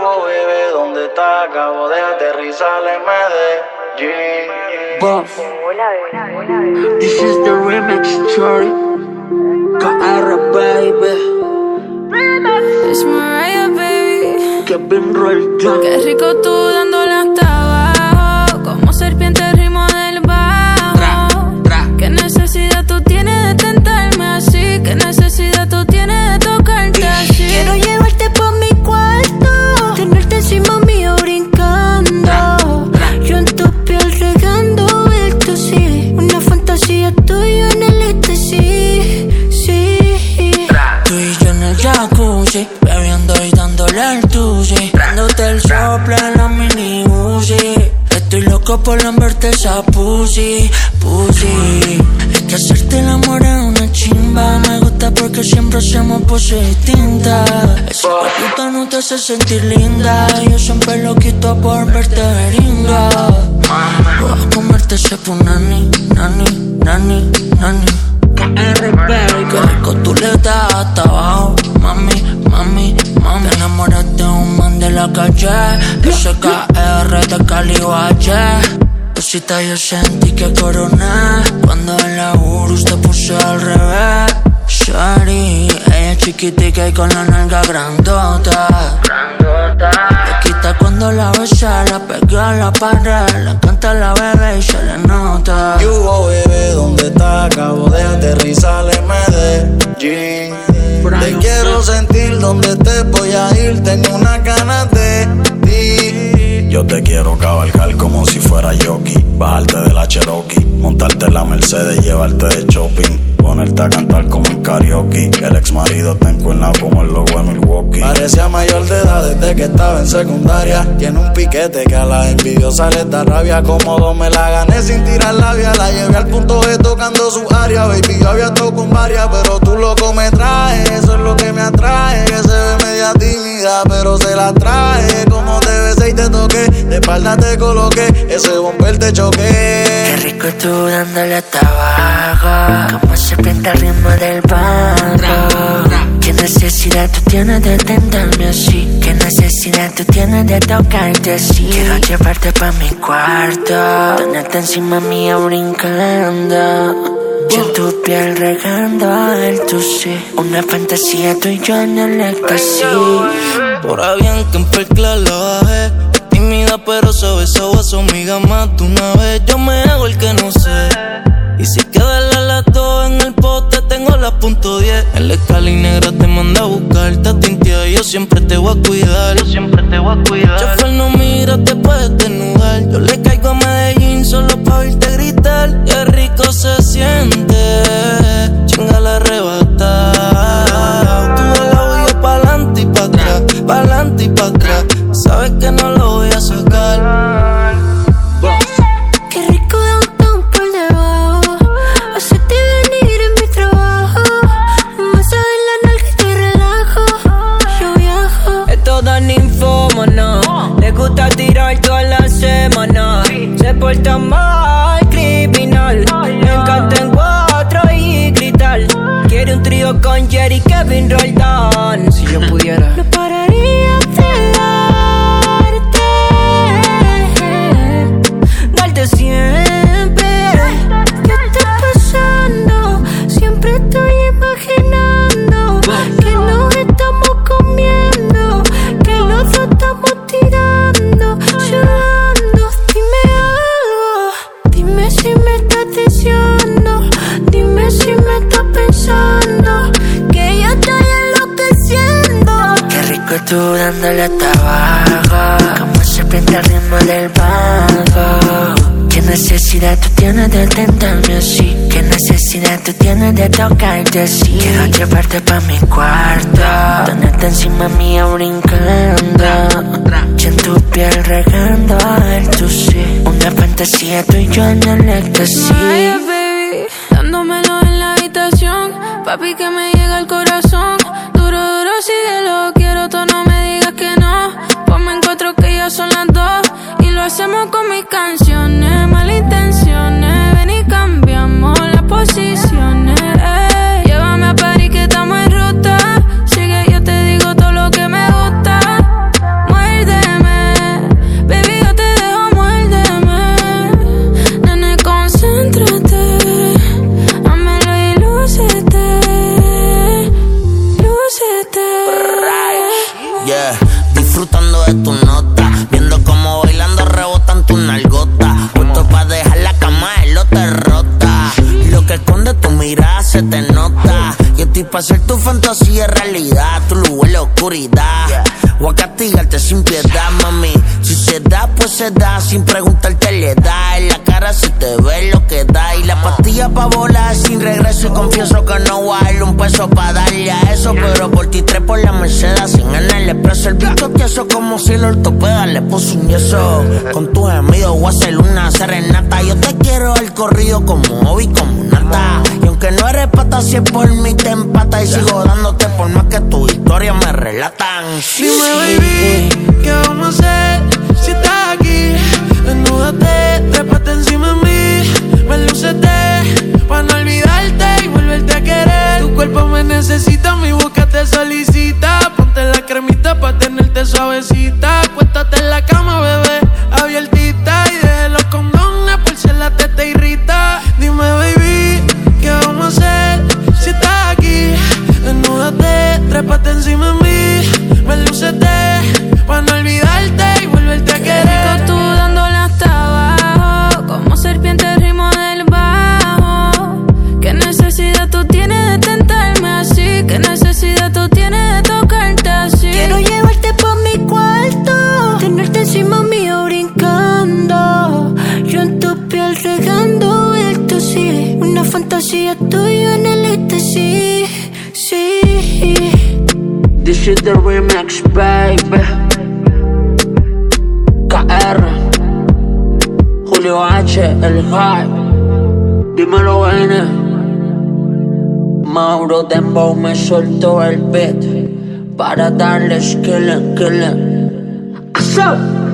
Yugo, bebé, ¿dónde estás? Acabo de aterrizar en Medellín. Hola, bebé. This is the remix, Shorty. KR, baby. Es Mariah, baby. Kevin Rolton. Qué rico tú dándole hasta abajo, como serpiente el ritmo del bajo. Qué necesidad tú tienes de tentarme así, qué necesidad tú tienes de tocarte así. Quiero llevarte por mi cuarto, tenerte encima mío brincando. Yo en tu piel regando esto sí, una fantasía tuya en el éxtasis, sí. Tú y yo en el jacuzzi, bebiendo y dándole el tusi, dándote el sople en la mini Uzi. Estoy loco por lamberte esa pussy. Es que hacerte el amor es una chimba. Me gusta porque siempre hacemos poses distintas. Ese cuerpito no te hace sentir linda. Yo siempre lo quito por verte beringa. Voy a comerte ese punani, nani. KR, baby, qué rico tú le das hasta abajo. Mami, te enamoras de un man de la calle. Ese KR de Cali Valle. Cosita yo sentí que coroné cuando en la Urus te puse al revés. Shari, ella es chiquitica y con la nalga grandota. Le quita cuando la besa, la pega a la pared, la canta la bebé y se le nota. Yugo, bebé, ¿dónde estás? Acabo de aterrizar en Medellín. Te quiero sentir donde te voy a ir, tengo una ganas de ti. Yo te quiero cabalgar como si fuera jockey, bajarte de la Cherokee, montarte en la Mercedes, llevarte de shopping, ponerte a cantar como en karaoke. El ex marido te encuentra como el logo de Milwaukee. Parecía mayor de edad desde que estaba en secundaria. Tiene un piquete que a la envidiosa les da rabia. Cómodo me la gané sin tirar labia. La llevé al punto G tocando su área. Baby, yo había estado con varias, pero tú loco me traes. Eso es lo que me atrae, que se ve media tímida, pero se la trae. Como te besé y te toqué, de espalda te coloqué, ese bumper te choqué. Qué rico tú dándole hasta abajo, como serpiente al ritmo del bajo. Qué necesidad tú tienes de tentarme así, qué necesidad tú tienes de tocarte así. Quiero llevarte pa' mi cuarto, tenerte encima mía brincando. Yo en tu piel regando el tusi, una fantasía tú y yo en el éxtasis. Por ahí bien que en Percla la bajé, tímida pero se besó a su amiga más de una vez. Yo me hago el que no sé, y si queda la lato en el poste tengo la .10. En la escala y negra te manda a buscar, te tintea y yo siempre te voy a cuidar. Chofer no mira, te puedes desnudar. Yo le caigo a Medellín solo pa' oírte gritar. Qué rico se siente, chinga la arrebata. Tú de lado y yo pa'lante y pa' atrás, pa'lante y pa' atrás. Sabes que no lo voy a sacar. Qué rico downtown por debajo, hacerte venir en mi trabajo. Masa en la nalga y te relajo, yo viajo. Es toda ninfómana, le gusta tirar toda la semana. Se porta mal, criminal, le encanta en cuatro y gritar. Quiere un trío con Jerry, Kevin Roldan. Si yo pudiera, no pararía de darte siempre. ¿Qué está pasando? Siempre estoy imaginando que nos estamos comiendo, que los dos estamos tirando, llorando. Dime algo, dime si me estás deseando, dime si me estás pensando, que yo estoy enloqueciendo. Qué rico tú dándole hasta abajo, como serpiente al ritmo del bajo. Qué necesidad tú tienes de tentarme así, qué necesidad tú tienes de tocarte así. Quiero llevarte pa' mi cuarto, tenerte encima mía brincando. Yo en tu piel regando el tusi, una fantasía tú y yo en el éxtasis. Mariah, baby, dándomelo en la habitación, papi que me llega al corazón. Duro, síguelo, quiero tú no me digas que no. Ponme en cuatro que ya son las 2 y lo hacemos con mis canciones. Malintenciones, ven y cambiamos las posiciones. Llévame a París que estamos en ruta. Sigue, yo te digo todo lo que me gusta. Muerde disfrutando de tu nota, viendo cómo bailando rebotan tus nalgotas. Puesto pa' dejar la cama el lote rota. Lo que esconde tu mirada se te nota. Yo estoy pa' hacer tu fantasía realidad, tu luz en la oscuridad. Voy a castigarte sin piedad, mami. Si se da, pues se da, sin preguntarte le da. En la cara se te ve lo que da. Y la pastilla pa' volar sin regreso. Y confieso que no voy a darle un peso pa' darle a eso. Pero por ti tres por la Mercedes, sin en el expreso. El bicho tieso como si el ortopeda le puso un yeso. Con tus gemidos voy a hacer una serenata. Yo te quiero al corrido como Obi, como Nata. Y aunque no eres pata, si es por mí te empata. Y sigo dándote por más que tu historia me relatan. Dime, baby, ¿qué vamos a hacer si estás aquí? Desnúdate, trépate encima de mí. Me lucete pa' no olvidarte y volverte a querer. Tu cuerpo me necesita, mi boca te solicita. Ponte la cremita pa' tenerte suavecita. Acuéstate en la cama, bebé, abiertita. Y deje los condones por si la teta irrita. Dime, baby, ¿qué vamos a hacer si estás aquí? Desnúdate, trépate encima de mí. Me lucete pa' no olvidarte y volverte a querer. Tú dándole hasta abajo, como serpiente el ritmo del bajo. ¿Qué necesidad tú tienes de tentarme así? ¿Qué necesidad tú tienes de tocarte así? Quiero llevarte por mi cuarto, tenerte encima mío brincando. Yo en tu piel regando éxtasis. Una fantasía tuya en el éxtasis, sí. This is the remix, baby. KR, Julio H, el hype. Dímelo, N. Mauro Dembow me soltó el beat para darles killing.